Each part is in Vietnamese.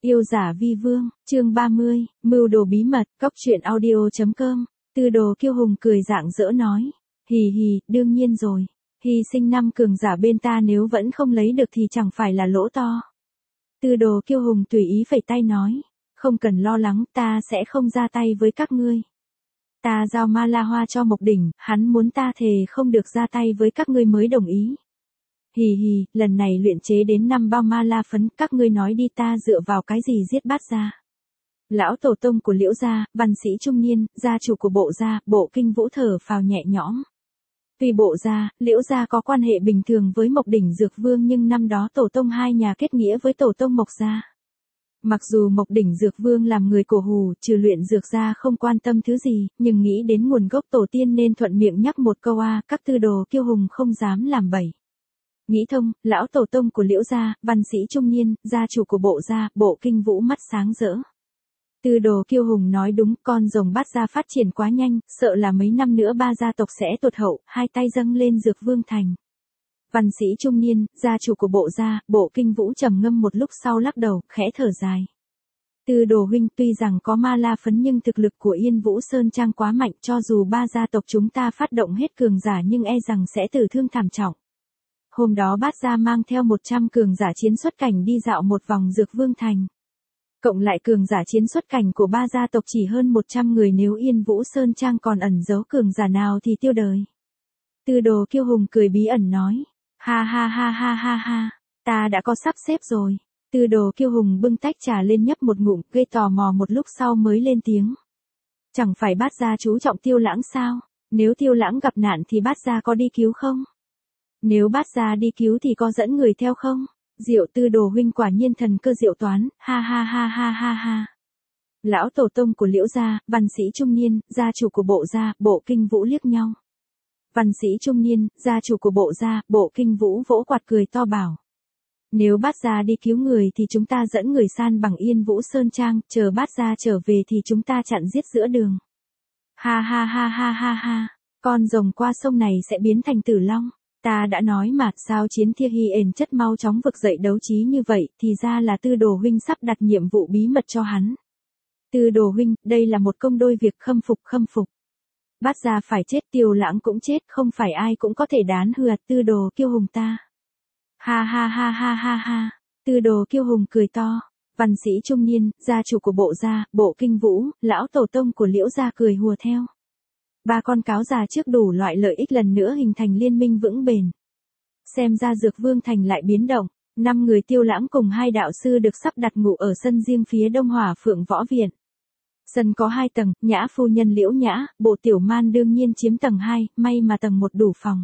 Yêu giả vi vương, chương 30, mưu đồ bí mật, cóc truyện audio.com, Tư Đồ Kiêu Hùng cười rạng rỡ nói. Hì hì, đương nhiên rồi. Hy sinh 5 cường giả bên ta nếu vẫn không lấy được thì chẳng phải là lỗ to. Tư Đồ Kiêu Hùng tùy ý phẩy tay nói. Không cần lo lắng, ta sẽ không ra tay với các ngươi. Ta giao ma la hoa cho Mộc Đỉnh, hắn muốn ta thề không được ra tay với các ngươi mới đồng ý. Hì hì, lần này luyện chế đến 5 bao ma la phấn, các ngươi nói đi ta dựa vào cái gì giết Bát Gia. Lão tổ tông của Liễu gia, văn sĩ trung niên, gia chủ của Bộ gia, Bộ Kinh Vũ thở phào nhẹ nhõm. Tuy Bộ gia, Liễu gia có quan hệ bình thường với Mộc Đỉnh Dược Vương nhưng năm đó tổ tông hai nhà kết nghĩa với tổ tông Mộc gia. Mặc dù Mộc Đỉnh Dược Vương làm người cổ hủ, trừ luyện dược ra không quan tâm thứ gì, nhưng nghĩ đến nguồn gốc tổ tiên nên thuận miệng nhắc một câu các Tư Đồ Kiêu Hùng không dám làm bậy. Nghĩ thông, lão tổ tông của Liễu gia, văn sĩ trung niên, gia chủ của Bộ gia, Bộ Kinh Vũ mắt sáng rỡ. Tư Đồ Kiêu Hùng nói đúng, con rồng Bát Gia phát triển quá nhanh, sợ là mấy năm nữa ba gia tộc sẽ tụt hậu, hai tay dâng lên Dược Vương thành. Văn sĩ trung niên, gia chủ của Bộ gia, Bộ Kinh Vũ trầm ngâm một lúc sau lắc đầu, khẽ thở dài. Tư Đồ huynh, tuy rằng có ma la phấn nhưng thực lực của Yên Vũ Sơn Trang quá mạnh, cho dù ba gia tộc chúng ta phát động hết cường giả nhưng e rằng sẽ tử thương thảm trọng. Hôm đó Bát Gia mang theo 100 cường giả chiến xuất cảnh đi dạo một vòng Dược Vương thành. Cộng lại cường giả chiến xuất cảnh của ba gia tộc chỉ hơn 100 người, nếu Yên Vũ Sơn Trang còn ẩn giấu cường giả nào thì tiêu đời. Tư Đồ Kiêu Hùng cười bí ẩn nói. Ha ha ha ha ha ha, ta đã có sắp xếp rồi. Tư Đồ Kiêu Hùng bưng tách trà lên nhấp một ngụm, gây tò mò một lúc sau mới lên tiếng. Chẳng phải Bát Gia chú trọng Tiêu Lãng sao? Nếu Tiêu Lãng gặp nạn thì Bát Gia có đi cứu không? Nếu Bát Gia đi cứu thì có dẫn người theo không? Diệu, Tư Đồ huynh quả nhiên thần cơ diệu toán, ha ha ha ha ha ha. Lão tổ tông của Liễu gia, văn sĩ trung niên, gia chủ của Bộ gia, Bộ Kinh Vũ liếc nhau. Văn sĩ trung niên, gia chủ của Bộ gia, Bộ Kinh Vũ vỗ quạt cười to bảo. Nếu Bát Gia đi cứu người thì chúng ta dẫn người san bằng Yên Vũ Sơn Trang, chờ Bát Gia trở về thì chúng ta chặn giết giữa đường. Ha ha ha ha ha ha, con rồng qua sông này sẽ biến thành Tử Long. Ta đã nói mà, sao Chiến Thiên Hy ền chất mau chóng vực dậy đấu trí như vậy, thì ra là Tư Đồ huynh sắp đặt nhiệm vụ bí mật cho hắn. Tư Đồ huynh, đây là một công đôi việc, khâm phục khâm phục. Bát Gia phải chết, Tiêu Lãng cũng chết, không phải ai cũng có thể đán hừa Tư Đồ Kiêu Hùng ta. Ha ha ha ha ha ha, Tư Đồ Kiêu Hùng cười to. Văn sĩ trung niên, gia chủ của Bộ gia, Bộ Kinh Vũ, lão tổ tông của Liễu gia cười hùa theo. Ba con cáo già trước đủ loại lợi ích lần nữa hình thành liên minh vững bền. Xem ra Dược Vương thành lại biến động, 5 người Tiêu Lãng cùng 2 đạo sư được sắp đặt ngủ ở sân riêng phía đông Hỏa Phượng Võ Viện. Sân có 2 tầng, Nhã phu nhân Liễu Nhã, Bộ Tiểu Man đương nhiên chiếm tầng 2, may mà tầng 1 đủ phòng.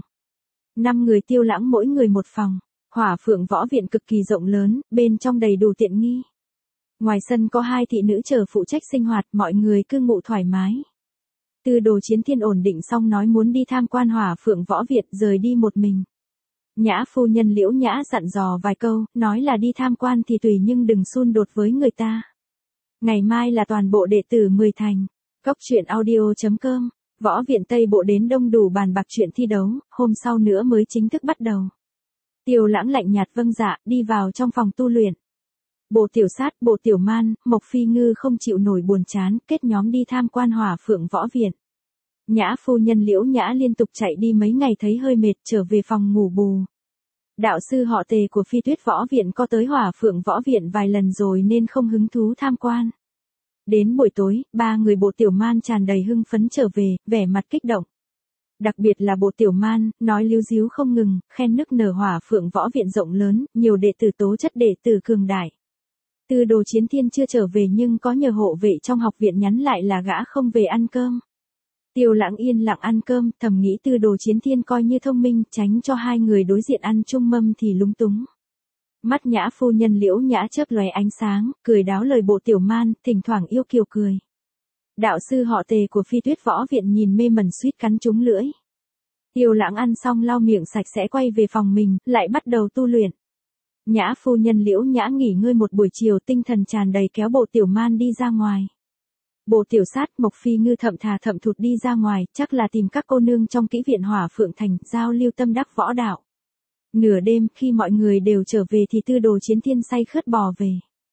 5 người Tiêu Lãng mỗi người một phòng. Hỏa Phượng Võ Viện cực kỳ rộng lớn, bên trong đầy đủ tiện nghi. Ngoài sân có 2 thị nữ chờ phụ trách sinh hoạt, mọi người cứ ngủ thoải mái. Tư Đồ Chiến Thiên ổn định xong nói muốn đi tham quan Hỏa Phượng Võ Viện, rời đi một mình. Nhã phu nhân Liễu Nhã dặn dò vài câu, nói là đi tham quan thì tùy nhưng đừng xung đột với người ta. Ngày mai là toàn bộ đệ tử 10 thành. Cóc truyện audio.com, Võ Viện Tây Bộ đến đông đủ bàn bạc chuyện thi đấu, hôm sau nữa mới chính thức bắt đầu. Tiêu Lãng lạnh nhạt vâng dạ, đi vào trong phòng tu luyện. Bộ Tiểu Sát, Bộ Tiểu Man, Mộc Phi Ngư không chịu nổi buồn chán, kết nhóm đi tham quan Hỏa Phượng Võ Viện. Nhã phu nhân Liễu Nhã liên tục chạy đi mấy ngày thấy hơi mệt, trở về phòng ngủ bù. Đạo sư họ Tề của Phi Tuyết Võ Viện có tới Hỏa Phượng Võ Viện vài lần rồi nên không hứng thú tham quan. Đến buổi tối, 3 người Bộ Tiểu Man tràn đầy hưng phấn trở về, vẻ mặt kích động. Đặc biệt là Bộ Tiểu Man, nói líu díu không ngừng, khen nức nở Hỏa Phượng Võ Viện rộng lớn, nhiều đệ tử tố chất đệ tử cường đại. Tư Đồ Chiến Thiên chưa trở về nhưng có nhờ hộ vệ trong học viện nhắn lại là gã không về ăn cơm. Tiêu Lãng yên lặng ăn cơm, thầm nghĩ Tư Đồ Chiến Thiên coi như thông minh, tránh cho 2 người đối diện ăn chung mâm thì lúng túng. Mắt Nhã phu nhân Liễu Nhã chớp lóe ánh sáng, cười đáo lời Bộ Tiểu Man, thỉnh thoảng yêu kiều cười. Đạo sư họ Tề của Phi Tuyết Võ Viện nhìn mê mẩn suýt cắn trúng lưỡi. Tiêu Lãng ăn xong lau miệng sạch sẽ quay về phòng mình, lại bắt đầu tu luyện. Nhã phu nhân Liễu Nhã nghỉ ngơi một buổi chiều, tinh thần tràn đầy kéo Bộ Tiểu Man đi ra ngoài. Bộ Tiểu Sát, Mộc Phi Ngư thậm thà thậm thụt đi ra ngoài, chắc là tìm các cô nương trong kỹ viện Hỏa Phượng thành, giao lưu tâm đắc võ đạo. Nửa đêm, khi mọi người đều trở về thì Tư Đồ Chiến Thiên say khướt bò về.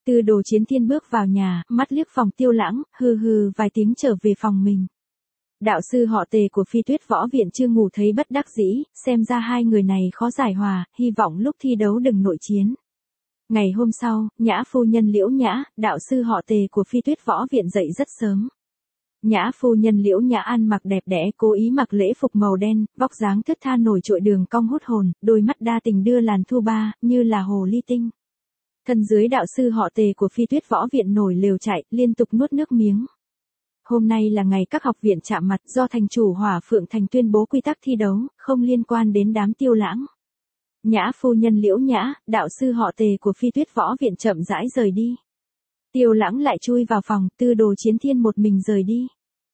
Tư Đồ Chiến Thiên bước vào nhà, mắt liếc phòng Tiêu Lãng, hừ hừ vài tiếng trở về phòng mình. Đạo sư họ Tề của Phi Tuyết Võ Viện chưa ngủ thấy bất đắc dĩ, xem ra hai người này khó giải hòa, hy vọng lúc thi đấu đừng nội chiến. Ngày hôm sau, Nhã phu nhân Liễu Nhã, đạo sư họ Tề của Phi Tuyết Võ Viện dậy rất sớm. Nhã phu nhân Liễu Nhã ăn mặc đẹp đẽ, cố ý mặc lễ phục màu đen, vóc dáng thướt tha nổi trội đường cong hút hồn, đôi mắt đa tình đưa làn thu ba, như là hồ ly tinh. Thân dưới đạo sư họ Tề của Phi Tuyết Võ Viện nổi lều chạy, liên tục nuốt nước miếng. Hôm nay là ngày các học viện chạm mặt, do thành chủ Hỏa Phượng Thành tuyên bố quy tắc thi đấu, không liên quan đến đám Tiêu Lãng. Nhã phu nhân Liễu Nhã, đạo sư họ Tề của Phi Tuyết Võ Viện chậm rãi rời đi. Tiêu Lãng lại chui vào phòng, Tư Đồ Chiến Thiên một mình rời đi.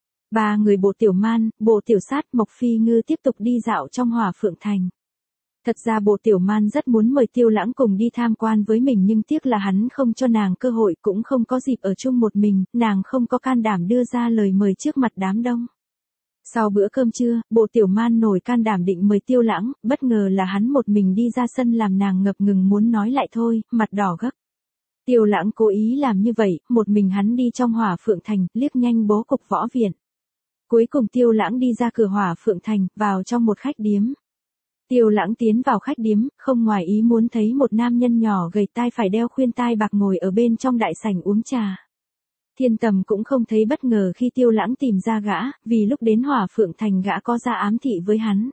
Ba người Bộ Tiểu Man, Bộ Tiểu Sát, Mộc Phi Ngư tiếp tục đi dạo trong Hỏa Phượng Thành. Thật ra Bộ Tiểu Man rất muốn mời Tiêu Lãng cùng đi tham quan với mình nhưng tiếc là hắn không cho nàng cơ hội, cũng không có dịp ở chung một mình, nàng không có can đảm đưa ra lời mời trước mặt đám đông. Sau bữa cơm trưa, Bộ Tiểu Man nổi can đảm định mời Tiêu Lãng, bất ngờ là hắn một mình đi ra sân làm nàng ngập ngừng muốn nói lại thôi, mặt đỏ gấp. Tiêu Lãng cố ý làm như vậy, một mình hắn đi trong Hỏa Phượng Thành, liếc nhanh bố cục võ viện. Cuối cùng Tiêu Lãng đi ra cửa Hỏa Phượng Thành, vào trong một khách điếm. Tiêu Lãng tiến vào khách điếm, không ngoài ý muốn thấy một nam nhân nhỏ gầy tai phải đeo khuyên tai bạc ngồi ở bên trong đại sảnh uống trà. Thiên Tầm cũng không thấy bất ngờ khi Tiêu Lãng tìm ra gã, vì lúc đến Hỏa Phượng Thành gã có ra ám thị với hắn.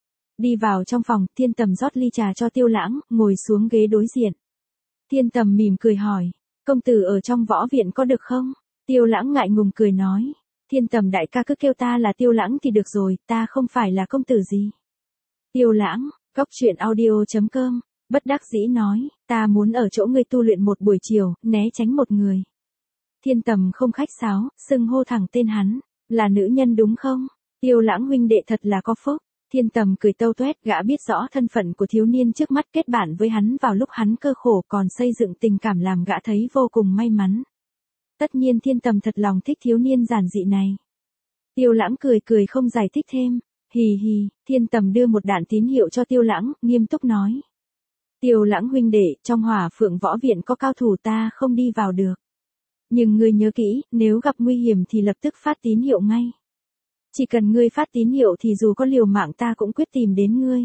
Đi vào trong phòng, Thiên Tầm rót ly trà cho Tiêu Lãng, ngồi xuống ghế đối diện. Thiên Tầm mỉm cười hỏi, công tử ở trong võ viện có được không? Tiêu Lãng ngại ngùng cười nói, Thiên Tầm đại ca cứ kêu ta là Tiêu Lãng thì được rồi, ta không phải là công tử gì. Tiêu Lãng, Cốc Truyện Audio.com, bất đắc dĩ nói, ta muốn ở chỗ ngươi tu luyện một buổi chiều, né tránh một người. Thiên Tầm không khách sáo, xưng hô thẳng tên hắn, là nữ nhân đúng không? Tiêu Lãng huynh đệ thật là có phúc. Thiên Tầm cười tâu tuét, gã biết rõ thân phận của thiếu niên trước mắt, kết bạn với hắn vào lúc hắn cơ khổ, còn xây dựng tình cảm làm gã thấy vô cùng may mắn. Tất nhiên Thiên Tầm thật lòng thích thiếu niên giản dị này. Tiêu Lãng cười cười không giải thích thêm. Hì hì, Thiên Tầm đưa một đạn tín hiệu cho Tiêu Lãng, nghiêm túc nói. Tiêu Lãng huynh đệ, trong Hỏa Phượng Võ Viện có cao thủ ta không đi vào được. Nhưng ngươi nhớ kỹ, nếu gặp nguy hiểm thì lập tức phát tín hiệu ngay. Chỉ cần ngươi phát tín hiệu thì dù có liều mạng ta cũng quyết tìm đến ngươi.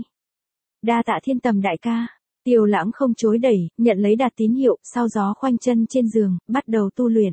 Đa tạ Thiên Tầm đại ca. Tiêu Lãng không chối đẩy, nhận lấy đạt tín hiệu, sau gió khoanh chân trên giường, bắt đầu tu luyện.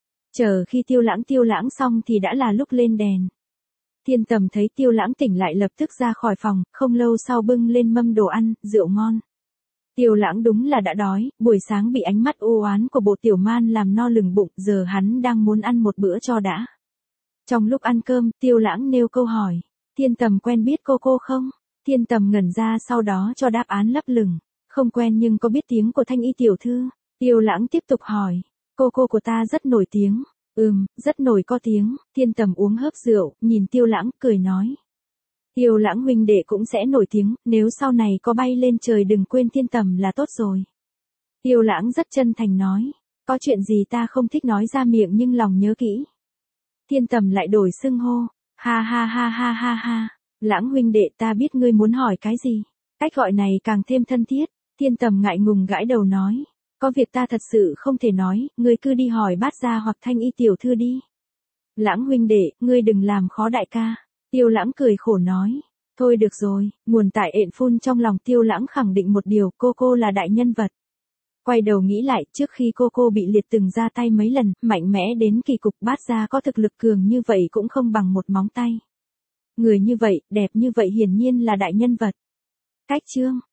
Chờ khi Tiêu Lãng xong thì đã là lúc lên đèn. Thiên Tầm thấy Tiêu Lãng tỉnh lại lập tức ra khỏi phòng, không lâu sau bưng lên mâm đồ ăn, rượu ngon. Tiêu Lãng đúng là đã đói, buổi sáng bị ánh mắt u oán của Bộ Tiểu Man làm no lừng bụng, giờ hắn đang muốn ăn một bữa cho đã. Trong lúc ăn cơm, Tiêu Lãng nêu câu hỏi, Thiên Tầm quen biết cô không? Thiên Tầm ngẩn ra sau đó cho đáp án lấp lửng, không quen nhưng có biết tiếng của Thanh Y tiểu thư. Tiêu Lãng tiếp tục hỏi, cô của ta rất nổi tiếng. Rất nổi có tiếng. Thiên Tầm uống hớp rượu, nhìn Tiêu Lãng, cười nói. Tiêu Lãng huynh đệ cũng sẽ nổi tiếng, nếu sau này có bay lên trời đừng quên Thiên Tầm là tốt rồi. Tiêu Lãng rất chân thành nói, có chuyện gì ta không thích nói ra miệng nhưng lòng nhớ kỹ. Thiên Tầm lại đổi xưng hô, ha ha ha ha ha ha, Lãng huynh đệ ta biết ngươi muốn hỏi cái gì. Cách gọi này càng thêm thân thiết. Thiên Tầm ngại ngùng gãi đầu nói. Có việc ta thật sự không thể nói, ngươi cứ đi hỏi Bát Gia hoặc Thanh Y tiểu thư đi. Lãng huynh đệ, ngươi đừng làm khó đại ca. Tiêu Lãng cười khổ nói. Thôi được rồi, nguồn tại ện phun trong lòng Tiêu Lãng khẳng định một điều, cô là đại nhân vật. Quay đầu nghĩ lại, trước khi cô bị liệt từng ra tay mấy lần, mạnh mẽ đến kỳ cục, Bát Gia có thực lực cường như vậy cũng không bằng một móng tay. Người như vậy, đẹp như vậy hiển nhiên là đại nhân vật. Cách chương